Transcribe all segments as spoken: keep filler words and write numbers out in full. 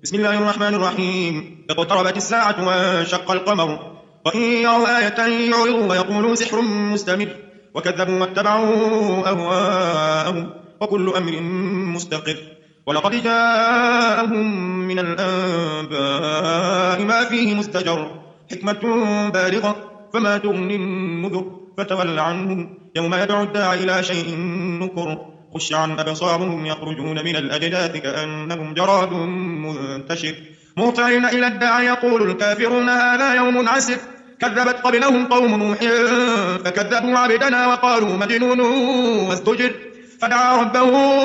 بسم الله الرحمن الرحيم. اقتربت الساعة وانشق القمر، وإن يروا آية يعرضوا ويقولوا سحر مستمر، وكذبوا واتبعوا أهواءهم وكل أمر مستقر. ولقد جاءهم من الأنباء ما فيه مزدجر، حكمة بالغة فما تغني النذر. فتول عنهم يوم يدعو الداعي إلى شيء نكر، خش عن أبصارهم يخرجون من الأجداث كأنهم جراد منتشر، مهطعين إلى الداعي يقول الكافرون هذا يوم عسر. كذبت قبلهم قوم نوح فكذبوا عبدنا وقالوا مجنون وازدجر، فدعا ربه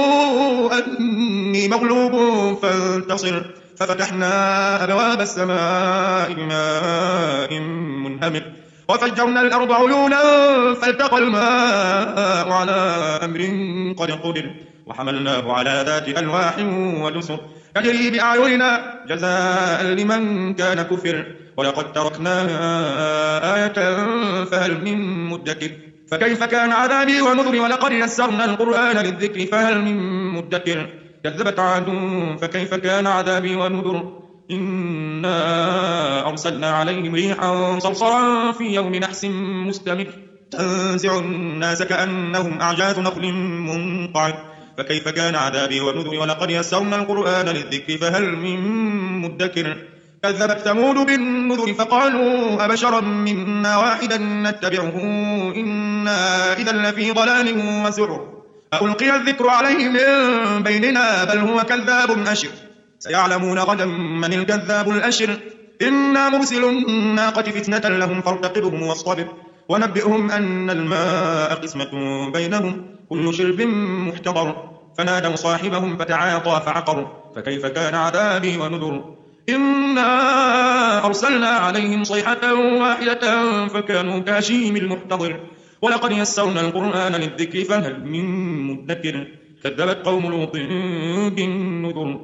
أني مغلوب فانتصر، ففتحنا أبواب السماء بماء منهمر، وفجرنا الأرض عيونا فالتقى الماء على أمر قد قدر، وحملناه على ذات ألواح ودسر تجري بأعيننا جزاء لمن كان كفر. ولقد تركناها آية فهل من مدكر، فكيف كان عذابي ونذر. ولقد يسرنا القرآن للذكر فهل من مدكر، كذبت عاد فكيف كان عذابي ونذر. إنا أرسلنا عليهم ريحا صرصرا في يوم نحس مستمر، تنزع الناس كأنهم أعجاز نخل منقعر، فكيف كان عذابي ونذر. ولقد يسرنا القرآن للذكر فهل من مدكر، كذبت ثمود بالنذر فقالوا أبشرا منا واحدا نتبعه إنا إذا لفي ضلال وسعر، ألقي الذكر عليه من بيننا بل هو كذاب أشر، سيعلمون غدا من الكذاب الأشر. إنا مرسل الناقة فتنة لهم فارتقبهم واصطبر، ونبئهم أن الماء قسمة بينهم كل شرب محتضر، فنادوا صاحبهم فتعاطى فعقر، فكيف كان عذابي ونذر. إنا أرسلنا عليهم صيحة واحدة فكانوا كهشيم المحتضر. ولقد يسرنا القرآن للذكر فهل من مدكر، كذبت قوم لوط بالنذر.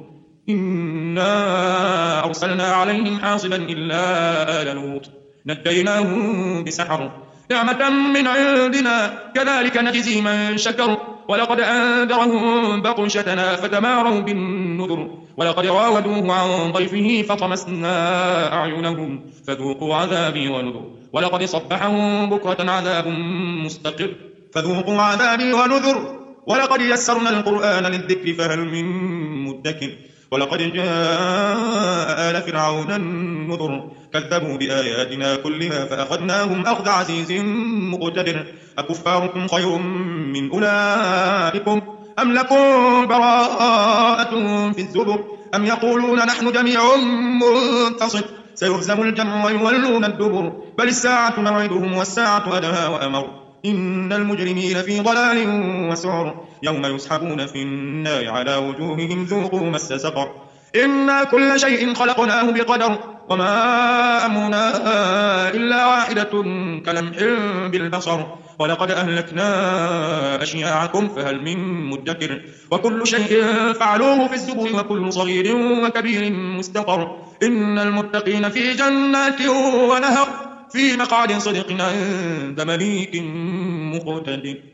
إنا أرسلنا عليهم حاصبا إلا آل لوط نجيناهم بسحر، نعمة من عندنا كذلك نجزي من شكر. ولقد أنذرهم بطشتنا فتماروا بالنذر، ولقد راودوه عن ضيفه فطمسنا أعينهم فذوقوا عذابي ونذر. ولقد صبحهم بكرة عذاب مستقر، فذوقوا عذابي ونذر. ولقد يسرنا القرآن للذكر فهل من مدكر، ولقد جاء آل فرعون النذر، كذبوا بآياتنا كلها فأخذناهم أخذ عزيز مقتدر. أكفاركم خير من أولئكم أم لكم براءة في الزبر، أم يقولون نحن جميع منتصر، سيهزم الجمع ويولون الدبر، بل الساعة موعدهم والساعة أدهى وأمر. إن المجرمين في ضلال وسعر، يوم يسحبون في النار على وجوههم ذوقوا مس سقر. إنا كل شيء خلقناه بقدر، وما أمرنا إلا واحدة كلمح بالبصر. ولقد أهلكنا أشياعكم فهل من مدكر، وكل شيء فعلوه في الزبر وكل صغير وكبير مستقر. إن المتقين في جنات ونهر، في مقعد صدق عند مليك مقتدر.